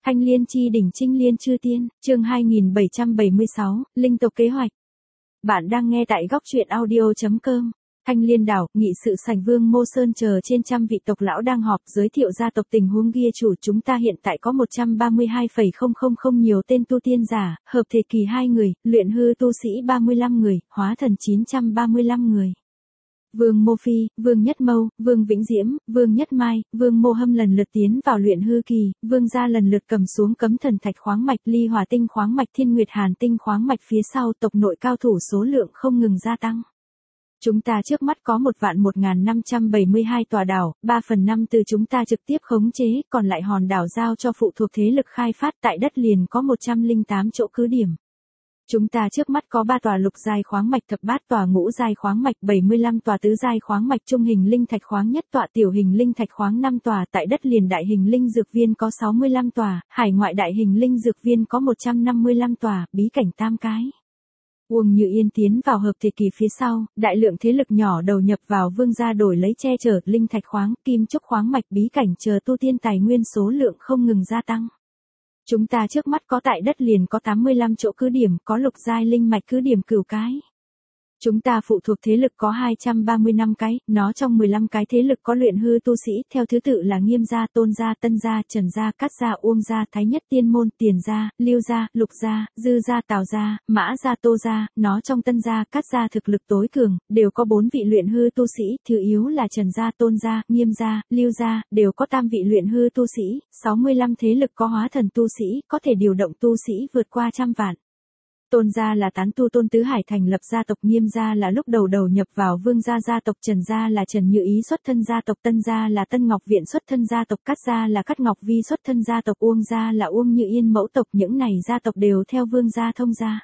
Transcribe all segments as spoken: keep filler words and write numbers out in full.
Thanh Liên chi đỉnh Trinh Liên chư tiên, chương hai nghìn bảy trăm bảy mươi sáu, linh tộc kế hoạch. Bạn đang nghe tại góc truyện audio.com. Thanh Liên đảo, nghị sự sảnh Vương Mô Sơn chờ trên trăm vị tộc lão đang họp giới thiệu gia tộc tình huống ghi chủ chúng ta hiện tại có một trăm ba mươi hai phẩy không không không nhiều tên tu tiên giả, hợp thể kỳ hai người, luyện hư tu sĩ ba mươi lăm người, hóa thần chín trăm ba mươi lăm người. Vương Mô Phi, Vương Nhất Mâu, Vương Vĩnh Diễm, Vương Nhất Mai, Vương Mô Hâm lần lượt tiến vào luyện hư kỳ, Vương gia lần lượt cầm xuống cấm thần thạch khoáng mạch, ly hỏa tinh khoáng mạch, thiên nguyệt hàn tinh khoáng mạch, phía sau tộc nội cao thủ số lượng không ngừng gia tăng. Chúng ta trước mắt có một vạn một nghìn năm trăm bảy mươi hai tòa đảo, ba phần năm từ chúng ta trực tiếp khống chế, còn lại hòn đảo giao cho phụ thuộc thế lực khai phát, tại đất liền có một trăm lẻ tám chỗ cứ điểm. Chúng ta trước mắt có ba tòa lục giai khoáng mạch, thập bát tòa ngũ giai khoáng mạch, bảy mươi lăm tòa tứ giai khoáng mạch, trung hình linh thạch khoáng nhất tọa, tiểu hình linh thạch khoáng năm tòa, tại đất liền đại hình linh dược viên có sáu mươi lăm tòa, hải ngoại đại hình linh dược viên có một trăm năm mươi lăm tòa, bí cảnh tam cái. Uông Như Yên tiến vào hợp thể kỳ phía sau, đại lượng thế lực nhỏ đầu nhập vào Vương gia đổi lấy che chở, linh thạch khoáng, kim trúc khoáng mạch, bí cảnh chờ tu tiên tài nguyên số lượng không ngừng gia tăng. Chúng ta trước mắt có tại đất liền có tám mươi lăm chỗ cứ điểm, có lục giai linh mạch cứ điểm cửu cái. Chúng ta phụ thuộc thế lực có hai trăm ba mươi lăm cái, nó trong mười lăm cái thế lực có luyện hư tu sĩ, theo thứ tự là Nghiêm gia, Tôn gia, Tân gia, Trần gia, Cát gia, Uông gia, Thái nhất tiên môn, Tiền gia, Lưu gia, Lục gia, Dư gia, Tào gia, Mã gia, Tô gia, nó trong Tân gia, Cát gia thực lực tối cường, đều có bốn vị luyện hư tu sĩ, thứ yếu là Trần gia, Tôn gia, Nghiêm gia, Lưu gia, đều có tam vị luyện hư tu sĩ, sáu mươi lăm thế lực có hóa thần tu sĩ, có thể điều động tu sĩ vượt qua trăm vạn. Tôn gia là tán tu Tôn Tứ Hải thành lập gia tộc, Nghiêm gia là lúc đầu đầu nhập vào Vương gia gia tộc, Trần gia là Trần Như Ý xuất thân gia tộc, Tân gia là Tân Ngọc Viện xuất thân gia tộc, Cát gia là Cát Ngọc Vi xuất thân gia tộc, Uông gia là Uông Như Yên mẫu tộc, những này gia tộc đều theo Vương gia thông gia.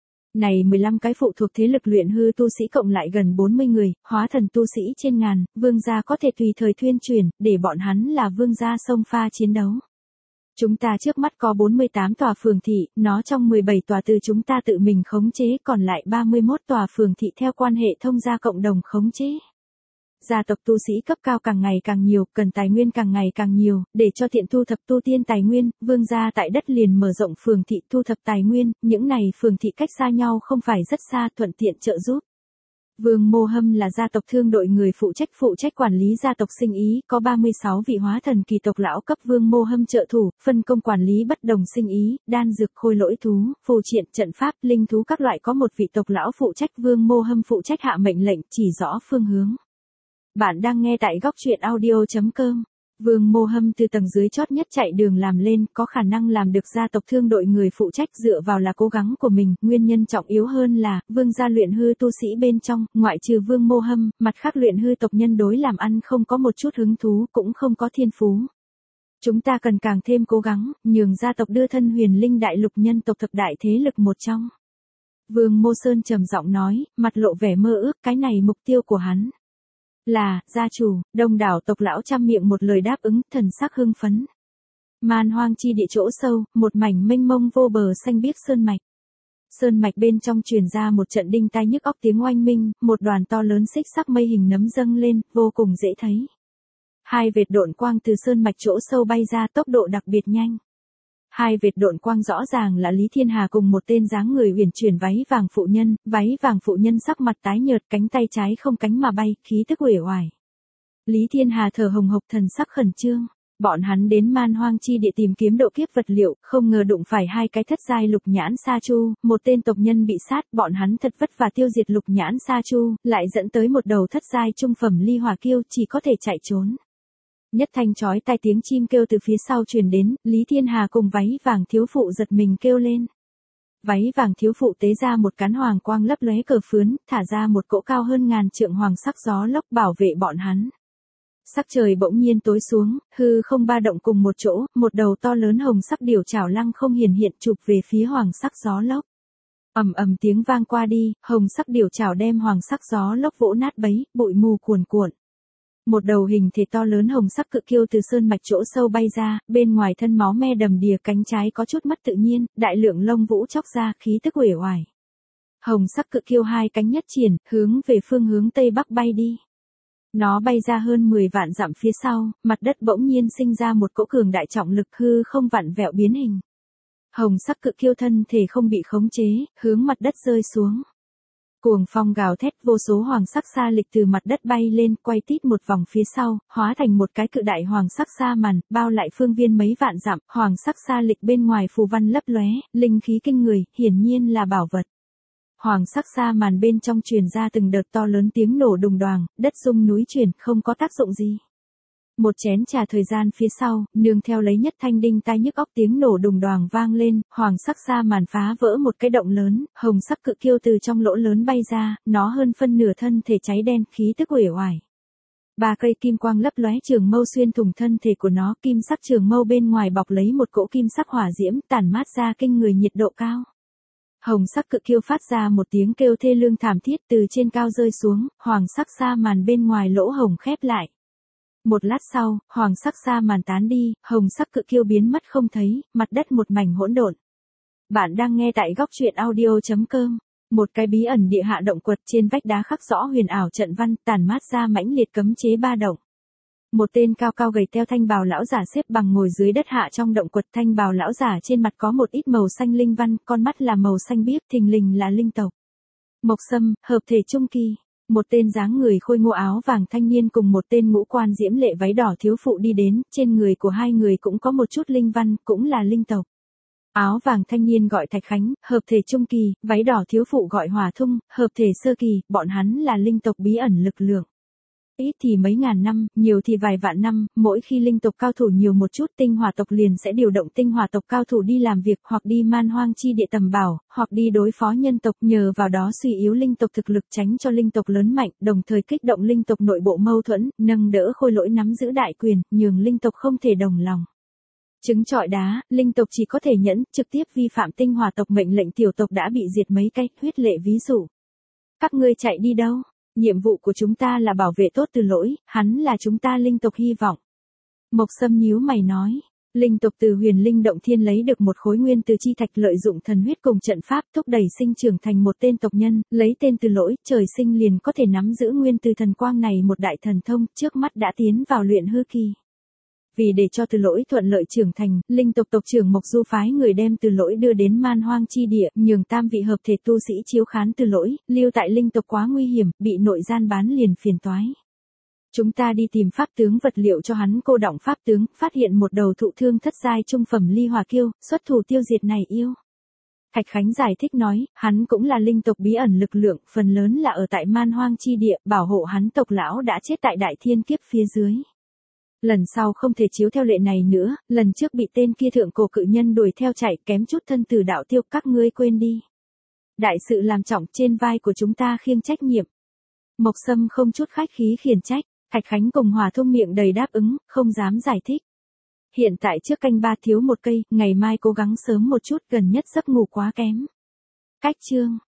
Này mười lăm cái phụ thuộc thế lực luyện hư tu sĩ cộng lại gần bốn mươi người, hóa thần tu sĩ trên ngàn, Vương gia có thể tùy thời thuyên truyền, để bọn hắn là Vương gia xông pha chiến đấu. Chúng ta trước mắt có bốn mươi tám tòa phường thị, nó trong mười bảy tòa từ chúng ta tự mình khống chế, còn lại ba mươi mốt tòa phường thị theo quan hệ thông gia cộng đồng khống chế. Gia tộc tu sĩ cấp cao càng ngày càng nhiều, cần tài nguyên càng ngày càng nhiều, để cho tiện thu thập tu tiên tài nguyên, Vương gia tại đất liền mở rộng phường thị thu thập tài nguyên, những này phường thị cách xa nhau không phải rất xa, thuận tiện trợ giúp. Vương Mô Hâm là gia tộc thương đội người phụ trách phụ trách quản lý gia tộc sinh ý, có ba mươi sáu vị hóa thần kỳ tộc lão cấp Vương Mô Hâm trợ thủ, phân công quản lý bất đồng sinh ý, đan dược, khôi lỗi thú, phù triện, trận pháp, linh thú các loại, có một vị tộc lão phụ trách, Vương Mô Hâm phụ trách hạ mệnh lệnh, chỉ rõ phương hướng. Bạn đang nghe tại góc truyện audio.com. Vương Mô Hâm từ tầng dưới chót nhất chạy đường làm lên, có khả năng làm được gia tộc thương đội người phụ trách dựa vào là cố gắng của mình, nguyên nhân trọng yếu hơn là, Vương gia luyện hư tu sĩ bên trong, ngoại trừ Vương Mô Hâm, mặt khác luyện hư tộc nhân đối làm ăn không có một chút hứng thú, cũng không có thiên phú. Chúng ta cần càng thêm cố gắng, nhường gia tộc đưa thân huyền linh đại lục nhân tộc thập đại thế lực một trong. Vương Mô Sơn trầm giọng nói, mặt lộ vẻ mơ ước, cái này mục tiêu của hắn. Là, gia chủ, đông đảo tộc lão trăm miệng một lời đáp ứng, thần sắc hưng phấn. Man hoang chi địa chỗ sâu, một mảnh mênh mông vô bờ xanh biếc sơn mạch. Sơn mạch bên trong truyền ra một trận đinh tai nhức óc tiếng oanh minh, một đoàn to lớn xích sắc mây hình nấm dâng lên, vô cùng dễ thấy. Hai vệt độn quang từ sơn mạch chỗ sâu bay ra, tốc độ đặc biệt nhanh. Hai vệt độn quang rõ ràng là Lý Thiên Hà cùng một tên dáng người uyển chuyển váy vàng phụ nhân, váy vàng phụ nhân sắc mặt tái nhợt, cánh tay trái không cánh mà bay, khí tức uể oải. Lý Thiên Hà thở hồng hộc, thần sắc khẩn trương. Bọn hắn đến man hoang chi địa tìm kiếm độ kiếp vật liệu, không ngờ đụng phải hai cái thất giai lục nhãn sa chu, một tên tộc nhân bị sát, bọn hắn thật vất vả tiêu diệt lục nhãn sa chu, lại dẫn tới một đầu thất giai trung phẩm ly hỏa kiêu, chỉ có thể chạy trốn. Nhất thanh chói tai tiếng chim kêu từ phía sau truyền đến, Lý Thiên Hà cùng váy vàng thiếu phụ giật mình kêu lên. Váy vàng thiếu phụ tế ra một cán hoàng quang lấp lóe cờ phướn, thả ra một cỗ cao hơn ngàn trượng hoàng sắc gió lốc bảo vệ bọn hắn. Sắc trời bỗng nhiên tối xuống, hư không ba động cùng một chỗ, một đầu to lớn hồng sắc điểu chảo lăng không hiển hiện chụp về phía hoàng sắc gió lốc. Ầm ầm tiếng vang qua đi, hồng sắc điểu chảo đem hoàng sắc gió lốc vỗ nát bấy, bụi mù cuồn cuộn. Một đầu hình thể to lớn hồng sắc cự kiêu từ sơn mạch chỗ sâu bay ra, bên ngoài thân máu me đầm đìa, cánh trái có chút mất tự nhiên, đại lượng lông vũ chóc ra, khí tức uể oải. Hồng sắc cự kiêu hai cánh nhất triển, hướng về phương hướng tây bắc bay đi. Nó bay ra hơn mười vạn dặm phía sau, mặt đất bỗng nhiên sinh ra một cỗ cường đại trọng lực hư không vặn vẹo biến hình. Hồng sắc cự kiêu thân thể không bị khống chế, hướng mặt đất rơi xuống. Cuồng phong gào thét, vô số hoàng sắc sa lịch từ mặt đất bay lên, quay tít một vòng phía sau, hóa thành một cái cự đại hoàng sắc sa màn, bao lại phương viên mấy vạn dặm, hoàng sắc sa lịch bên ngoài phù văn lấp lóe, linh khí kinh người, hiển nhiên là bảo vật. Hoàng sắc sa màn bên trong truyền ra từng đợt to lớn tiếng nổ đùng đoàng, đất rung núi chuyển, không có tác dụng gì. Một chén trà thời gian phía sau, nương theo lấy nhất thanh đinh tai nhức óc tiếng nổ đùng đoàng vang lên, hoàng sắc sa màn phá vỡ một cái động lớn, hồng sắc cự kiêu từ trong lỗ lớn bay ra, nó hơn phân nửa thân thể cháy đen, khí tức uể oải. Ba cây kim quang lấp lóe trường mâu xuyên thủng thân thể của nó, kim sắc trường mâu bên ngoài bọc lấy một cỗ kim sắc hỏa diễm, tản mát ra kinh người nhiệt độ cao. Hồng sắc cự kiêu phát ra một tiếng kêu thê lương thảm thiết từ trên cao rơi xuống, hoàng sắc sa màn bên ngoài lỗ hồng khép lại. Một lát sau, hoàng sắc sa màn tán đi, hồng sắc cự kiêu biến mất không thấy, mặt đất một mảnh hỗn độn. Bạn đang nghe tại góc truyện audio chấm com. Một cái bí ẩn địa hạ động quật, trên vách đá khắc rõ huyền ảo trận văn, tản mát ra mãnh liệt cấm chế ba động. Một tên cao cao gầy teo thanh bào lão giả xếp bằng ngồi dưới đất hạ trong động quật, thanh bào lão giả trên mặt có một ít màu xanh linh văn, con mắt là màu xanh biếc, thình lình là linh tộc. Mộc Sâm, hợp thể trung kỳ. Một tên dáng người khôi ngô áo vàng thanh niên cùng một tên ngũ quan diễm lệ váy đỏ thiếu phụ đi đến, trên người của hai người cũng có một chút linh văn, cũng là linh tộc. Áo vàng thanh niên gọi Thạch Khánh, hợp thể trung kỳ, váy đỏ thiếu phụ gọi Hòa Thung, hợp thể sơ kỳ, bọn hắn là linh tộc bí ẩn lực lượng. Ít thì mấy ngàn năm, nhiều thì vài vạn năm, mỗi khi linh tộc cao thủ nhiều một chút, tinh hỏa tộc liền sẽ điều động tinh hỏa tộc cao thủ đi làm việc, hoặc đi man hoang chi địa tầm bảo, hoặc đi đối phó nhân tộc, nhờ vào đó suy yếu linh tộc thực lực, tránh cho linh tộc lớn mạnh, đồng thời kích động linh tộc nội bộ mâu thuẫn, nâng đỡ khôi lỗi nắm giữ đại quyền, nhường linh tộc không thể đồng lòng. Trứng trọi đá, linh tộc chỉ có thể nhẫn, trực tiếp vi phạm tinh hỏa tộc mệnh lệnh, tiểu tộc đã bị diệt mấy cái, huyết lệ ví dụ. Các ngươi chạy đi đâu? Nhiệm vụ của chúng ta là bảo vệ tốt Từ Lỗi, hắn là chúng ta linh tộc hy vọng. Mộc Sâm nhíu mày nói, linh tộc từ Huyền Linh Động Thiên lấy được một khối nguyên từ chi thạch, lợi dụng thần huyết cùng trận pháp thúc đẩy sinh trưởng thành một tên tộc nhân, lấy tên Từ Lỗi, trời sinh liền có thể nắm giữ nguyên từ thần quang này một đại thần thông, trước mắt đã tiến vào luyện hư kỳ. Vì để cho Từ Lỗi thuận lợi trưởng thành, linh tộc tộc trưởng Mộc Du phái người đem Từ Lỗi đưa đến man hoang chi địa, nhường tam vị hợp thể tu sĩ chiếu khán Từ Lỗi, lưu tại linh tộc quá nguy hiểm, bị nội gian bán liền phiền toái. Chúng ta đi tìm pháp tướng vật liệu cho hắn cô đọng pháp tướng, phát hiện một đầu thụ thương thất giai trung phẩm ly hỏa kiêu, xuất thủ tiêu diệt này yêu. Thạch Khánh giải thích nói, hắn cũng là linh tộc bí ẩn lực lượng, phần lớn là ở tại man hoang chi địa, bảo hộ hắn tộc lão đã chết tại đại thiên kiếp phía dưới. Lần sau không thể chiếu theo lệ này nữa, lần trước bị tên kia thượng cổ cự nhân đuổi theo chạy, kém chút thân tử đạo tiêu, các ngươi quên đi. Đại sự làm trọng, trên vai của chúng ta khiêng trách nhiệm. Mộc Sâm không chút khách khí khiển trách, Thạch Khánh cùng Hòa Thung miệng đầy đáp ứng, không dám giải thích. Hiện tại trước canh ba thiếu một cây, ngày mai cố gắng sớm một chút, gần nhất giấc ngủ quá kém. Cách chương,